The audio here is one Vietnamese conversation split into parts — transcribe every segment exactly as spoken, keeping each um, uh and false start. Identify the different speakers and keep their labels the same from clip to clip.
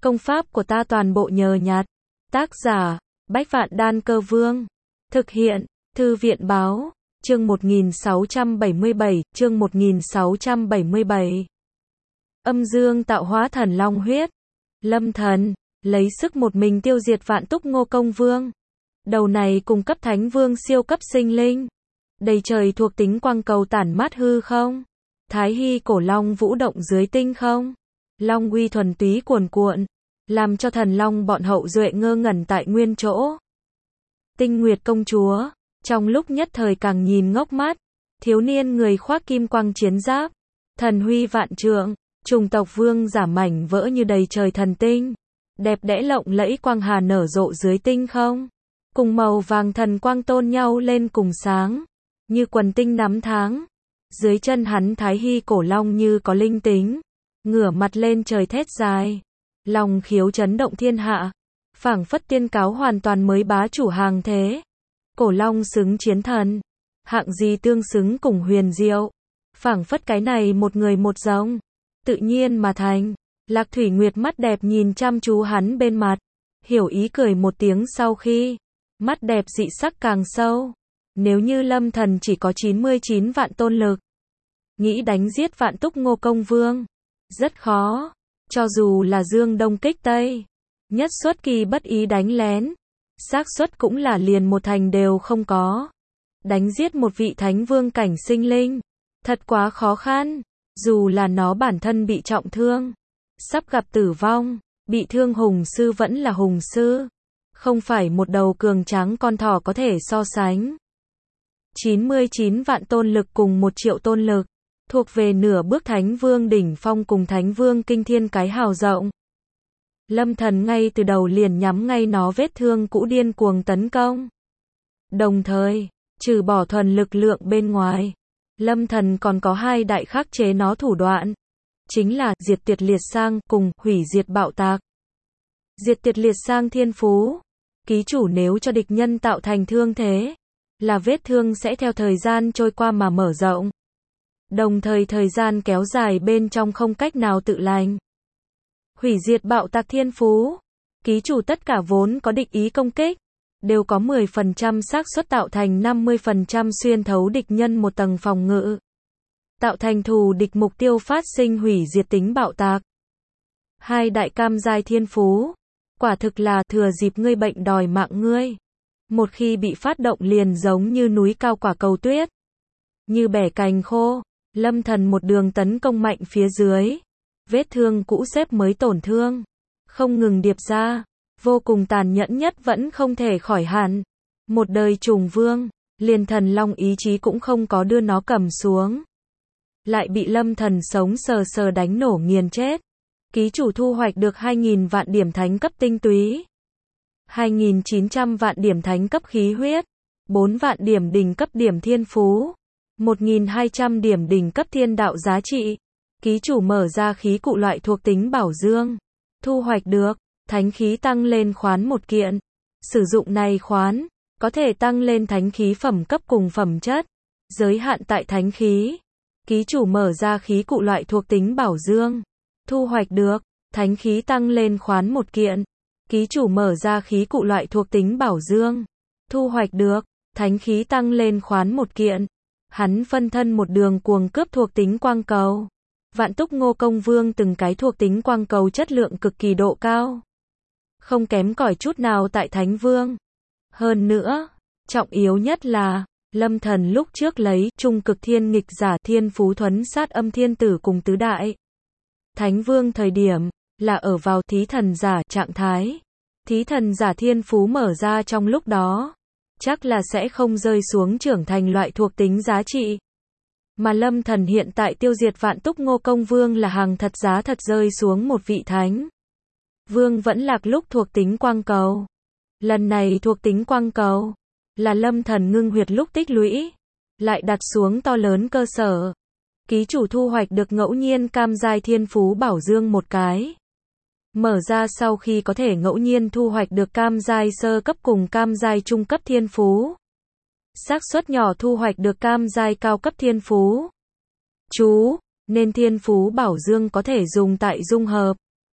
Speaker 1: Công pháp của ta toàn bộ nhờ nhặt. Tác giả, Bách Vạn Đan Cơ Vương. Thực hiện, Thư viện Báo. Chương một nghìn sáu trăm bảy mươi bảy, chương một nghìn sáu trăm bảy mươi bảy. Âm dương tạo hóa thần long huyết. Lâm Thần, lấy sức một mình tiêu diệt Vạn Túc Ngô Công Vương. Đầu này cùng cấp thánh vương siêu cấp sinh linh. Đầy trời thuộc tính quang cầu tản mát hư không. Thái Hy cổ long vũ động dưới tinh không. Long uy thuần túy cuồn cuộn, làm cho thần long bọn hậu duệ ngơ ngẩn tại nguyên chỗ. Tinh Nguyệt công chúa, trong lúc nhất thời càng nhìn ngốc mắt, thiếu niên người khoác kim quang chiến giáp, thần huy vạn trượng, trùng tộc vương giả mảnh vỡ như đầy trời thần tinh, đẹp đẽ lộng lẫy quang hà nở rộ dưới tinh không, cùng màu vàng thần quang tôn nhau lên cùng sáng, như quần tinh nắm tháng. Dưới chân hắn Thái Hy cổ long như có linh tính, ngửa mặt lên trời thét dài, lòng khiếu chấn động thiên hạ, phảng phất tiên cáo hoàn toàn mới bá chủ hàng thế. Cổ long xứng chiến thần, hạng gì tương xứng cùng huyền diệu, phảng phất cái này một người một giống, tự nhiên mà thành. Lạc Thủy Nguyệt mắt đẹp nhìn chăm chú hắn bên mặt, hiểu ý cười một tiếng sau khi, mắt đẹp dị sắc càng sâu. Nếu như Lâm Thần chỉ có chín mươi chín vạn tôn lực, nghĩ đánh giết Vạn Túc Ngô Công Vương, rất khó. Cho dù là Dương Đông kích Tây, nhất xuất kỳ bất ý đánh lén, xác suất cũng là liền một thành đều không có. Đánh giết một vị thánh vương cảnh sinh linh, thật quá khó khăn. Dù là nó bản thân bị trọng thương, sắp gặp tử vong, bị thương hùng sư vẫn là hùng sư, không phải một đầu cường tráng con thỏ có thể so sánh. chín mươi chín vạn tôn lực cùng một triệu tôn lực, thuộc về nửa bước thánh vương đỉnh phong cùng thánh vương kinh thiên cái hào rộng. Lâm Thần ngay từ đầu liền nhắm ngay nó vết thương cũ điên cuồng tấn công. Đồng thời, trừ bỏ thuần lực lượng bên ngoài, Lâm Thần còn có hai đại khắc chế nó thủ đoạn, chính là diệt tiệt liệt sang cùng hủy diệt bạo tạc. Diệt tiệt liệt sang thiên phú, ký chủ nếu cho địch nhân tạo thành thương thế, là vết thương sẽ theo thời gian trôi qua mà mở rộng. Đồng thời thời gian kéo dài bên trong không cách nào tự lành. Hủy diệt bạo tạc thiên phú, ký chủ tất cả vốn có địch ý công kích, đều có mười phần trăm xác suất tạo thành năm mươi phần trăm xuyên thấu địch nhân một tầng phòng ngự. Tạo thành thù địch mục tiêu phát sinh hủy diệt tính bạo tạc. Hai đại cam giai thiên phú, quả thực là thừa dịp ngươi bệnh đòi mạng ngươi. Một khi bị phát động liền giống như núi cao quả cầu tuyết, như bẻ cành khô. Lâm Thần một đường tấn công mạnh phía dưới, vết thương cũ xếp mới tổn thương, không ngừng điệp ra, vô cùng tàn nhẫn nhất vẫn không thể khỏi hẳn. Một đời trùng vương, liền thần long ý chí cũng không có đưa nó cầm xuống, lại bị Lâm Thần sống sờ sờ đánh nổ nghiền chết. Ký chủ thu hoạch được hai nghìn vạn điểm thánh cấp tinh túy, hai nghìn chín trăm vạn điểm thánh cấp khí huyết, bốn vạn điểm đỉnh cấp điểm thiên phú, một nghìn hai trăm điểm đỉnh cấp thiên đạo giá trị. Ký chủ mở ra khí cụ loại thuộc tính bảo dương, thu hoạch được thánh khí tăng lên khoán một kiện. Sử dụng này khoán, có thể tăng lên thánh khí phẩm cấp cùng phẩm chất, giới hạn tại thánh khí. Ký chủ mở ra khí cụ loại thuộc tính bảo dương, thu hoạch được thánh khí tăng lên khoán một kiện. Ký chủ mở ra khí cụ loại thuộc tính bảo dương, thu hoạch được thánh khí tăng lên khoán một kiện. Hắn phân thân một đường cuồng cướp thuộc tính quang cầu. Vạn Túc Ngô Công Vương từng cái thuộc tính quang cầu chất lượng cực kỳ độ cao, không kém cỏi chút nào tại Thánh Vương. Hơn nữa, trọng yếu nhất là, Lâm Thần lúc trước lấy trung cực thiên nghịch giả thiên phú thuấn sát âm thiên tử cùng tứ đại Thánh Vương thời điểm, là ở vào thí thần giả trạng thái. Thí thần giả thiên phú mở ra trong lúc đó, chắc là sẽ không rơi xuống trưởng thành loại thuộc tính giá trị. Mà Lâm Thần hiện tại tiêu diệt Vạn Túc Ngô Công Vương là hàng thật giá thật rơi xuống một vị thánh vương vẫn lạc lúc thuộc tính quang cầu. Lần này thuộc tính quang cầu, là Lâm Thần ngưng huyệt lúc tích lũy, lại đặt xuống to lớn cơ sở. Ký chủ thu hoạch được ngẫu nhiên cam giai thiên phú bảo dương một cái. Mở ra sau khi có thể ngẫu nhiên thu hoạch được cam giai sơ cấp cùng cam giai trung cấp thiên phú. Xác suất nhỏ thu hoạch được cam giai cao cấp thiên phú. Chú, nên thiên phú bảo dương có thể dùng tại dung hợp,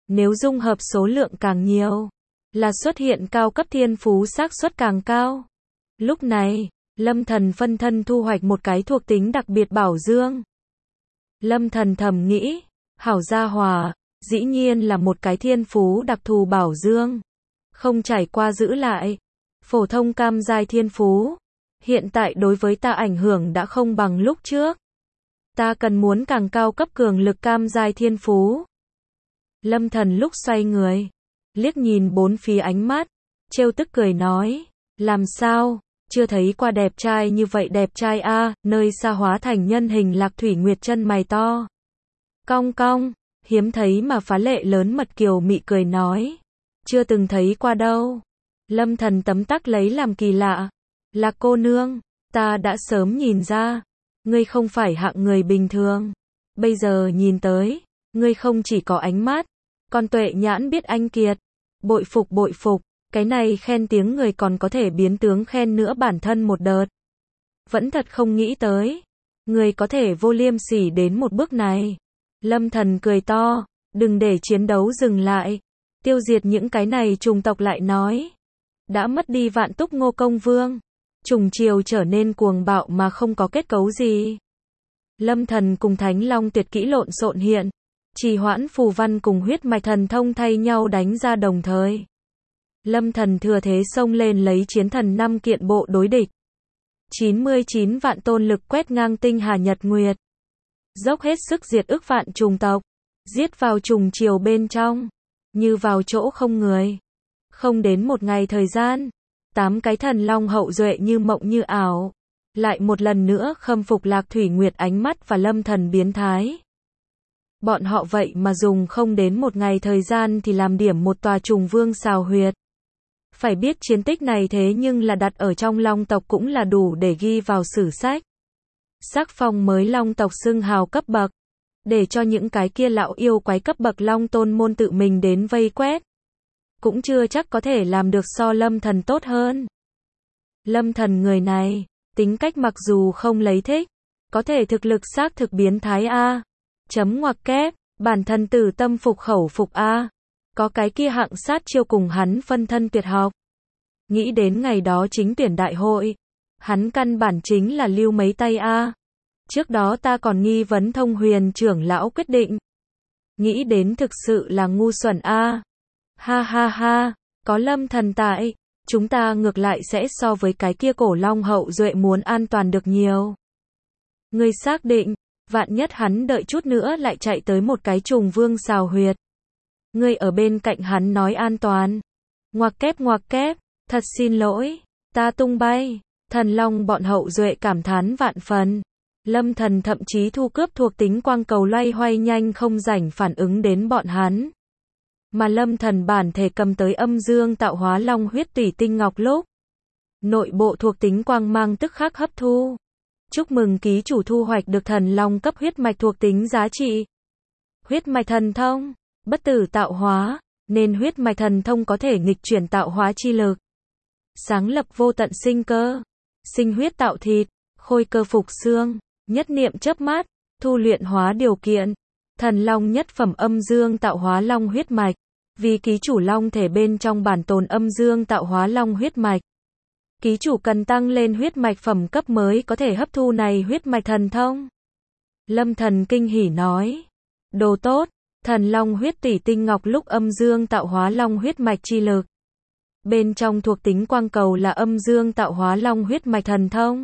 Speaker 1: Nếu dung hợp số lượng càng nhiều, là xuất hiện cao cấp thiên phú xác suất càng cao. Lúc này, Lâm Thần phân thân thu hoạch một cái thuộc tính đặc biệt bảo dương. Lâm Thần thầm nghĩ, hảo gia hỏa, dĩ nhiên là một cái thiên phú đặc thù bảo dương. Không trải qua giữ lại. Phổ thông cam giai thiên phú. Hiện tại đối với ta ảnh hưởng đã không bằng lúc trước. Ta cần muốn càng cao cấp cường lực cam giai thiên phú. Lâm Thần lúc xoay người, liếc nhìn bốn phía ánh mắt, trêu tức cười nói, làm sao, chưa thấy qua đẹp trai như vậy đẹp trai a, à, nơi xa hóa thành nhân hình Lạc Thủy Nguyệt chân mày to. Cong cong, hiếm thấy mà phá lệ lớn mật kiều mị cười nói, chưa từng thấy qua đâu. Lâm Thần tấm tắc lấy làm kỳ lạ, Lạc cô nương, ta đã sớm nhìn ra, ngươi không phải hạng người bình thường. Bây giờ nhìn tới, ngươi không chỉ có ánh mắt, còn tuệ nhãn biết anh kiệt. Bội phục bội phục, cái này khen tiếng người còn có thể biến tướng khen nữa bản thân một đợt. Vẫn thật không nghĩ tới, người có thể vô liêm sỉ đến một bước này. Lâm Thần cười to, đừng để chiến đấu dừng lại, tiêu diệt những cái này trùng tộc lại nói. Đã mất đi Vạn Túc Ngô Công Vương, trùng triều trở nên cuồng bạo mà không có kết cấu gì. Lâm Thần cùng Thánh Long tuyệt kỹ lộn xộn hiện, trì hoãn phù văn cùng huyết mạch thần thông thay nhau đánh ra đồng thời. Lâm Thần thừa thế xông lên lấy chiến thần năm kiện bộ đối địch. chín mươi chín vạn tôn lực quét ngang tinh hà nhật nguyệt. Dốc hết sức diệt ức vạn trùng tộc, giết vào trùng triều bên trong, như vào chỗ không người. Không đến một ngày thời gian, tám cái thần long hậu duệ như mộng như ảo, lại một lần nữa khâm phục Lạc Thủy Nguyệt ánh mắt và Lâm Thần biến thái. Bọn họ vậy mà dùng không đến một ngày thời gian thì làm điểm một tòa trùng vương xào huyệt. Phải biết chiến tích này thế nhưng là đặt ở trong long tộc cũng là đủ để ghi vào sử sách. Sắc phong mới long tộc xưng hào cấp bậc, để cho những cái kia lão yêu quái cấp bậc long tôn môn tự mình đến vây quét. Cũng chưa chắc có thể làm được so Lâm Thần tốt hơn. Lâm Thần người này, tính cách mặc dù không lấy thích, có thể thực lực xác thực biến thái a. Chấm ngoặc kép, bản thân tử tâm phục khẩu phục a. Có cái kia hạng sát chiêu cùng hắn phân thân tuyệt học. Nghĩ đến ngày đó chính tuyển đại hội, hắn căn bản chính là lưu mấy tay a. Trước đó ta còn nghi vấn Thông Huyền trưởng lão quyết định. Nghĩ đến thực sự là ngu xuẩn a. Ha ha ha, có Lâm Thần tại, chúng ta ngược lại sẽ so với cái kia cổ long hậu duệ muốn an toàn được nhiều. Ngươi xác định, vạn nhất hắn đợi chút nữa lại chạy tới một cái trùng vương xào huyệt. Ngươi ở bên cạnh hắn nói an toàn. Ngoặc kép ngoặc kép, thật xin lỗi, ta tung bay. Thần long bọn hậu duệ cảm thán vạn phần. Lâm Thần thậm chí thu cướp thuộc tính quang cầu loay hoay nhanh không rảnh phản ứng đến bọn hắn. Mà Lâm Thần bản thể cầm tới âm dương tạo hóa long huyết tủy tinh ngọc lúc, nội bộ thuộc tính quang mang tức khắc hấp thu. Chúc mừng ký chủ thu hoạch được thần long cấp huyết mạch thuộc tính giá trị. Huyết mạch thần thông, bất tử tạo hóa, nên huyết mạch thần thông có thể nghịch chuyển tạo hóa chi lực. Sáng lập vô tận sinh cơ, sinh huyết tạo thịt, khôi cơ phục xương, nhất niệm chớp mắt, thu luyện hóa điều kiện. Thần long nhất phẩm âm dương tạo hóa long huyết mạch, vì ký chủ long thể bên trong bản tồn âm dương tạo hóa long huyết mạch. Ký chủ cần tăng lên huyết mạch phẩm cấp mới có thể hấp thu này huyết mạch thần thông. Lâm Thần kinh hỉ nói, đồ tốt, thần long huyết tỷ tinh ngọc lúc âm dương tạo hóa long huyết mạch chi lực. Bên trong thuộc tính quang cầu là âm dương tạo hóa long huyết mạch thần thông.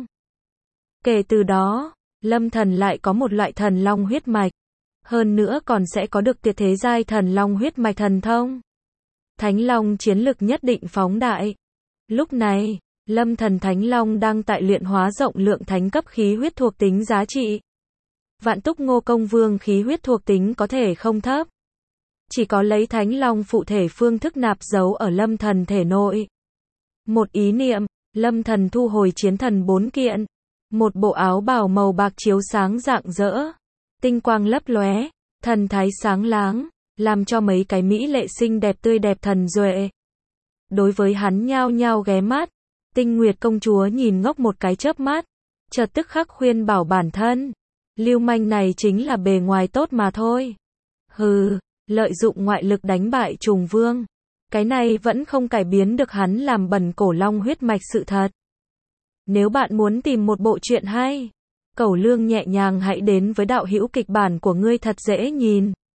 Speaker 1: Kể từ đó, Lâm Thần lại có một loại thần long huyết mạch. Hơn nữa còn sẽ có được tuyệt thế giai thần long huyết mạch thần thông. Thánh long chiến lực nhất định phóng đại. Lúc này, Lâm Thần Thánh Long đang tại luyện hóa rộng lượng thánh cấp khí huyết thuộc tính giá trị. Vạn Túc Ngô Công Vương khí huyết thuộc tính có thể không thấp. Chỉ có lấy Thánh Long phụ thể phương thức nạp dấu ở Lâm Thần thể nội. Một ý niệm, Lâm Thần thu hồi chiến thần bốn kiện. Một bộ áo bào màu bạc chiếu sáng rạng rỡ. Tinh quang lấp lóe, thần thái sáng láng, làm cho mấy cái mỹ lệ xinh đẹp tươi đẹp thần duệ. Đối với hắn nhao nhao ghé mắt. Tinh Nguyệt công chúa nhìn ngốc một cái chớp mắt, chợt tức khắc khuyên bảo bản thân, lưu manh này chính là bề ngoài tốt mà thôi. Hừ, lợi dụng ngoại lực đánh bại Trùng Vương. Cái này vẫn không cải biến được hắn làm bẩn Cổ Long huyết mạch sự thật. Nếu bạn muốn tìm một bộ truyện hay, Cẩu Lương nhẹ nhàng hãy đến với đạo hữu kịch bản của ngươi thật dễ nhìn.